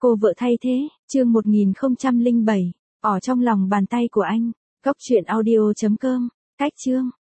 Cô vợ thay thế, chương 1007, ở trong lòng bàn tay của anh. Góc truyện audio.com, cách chương.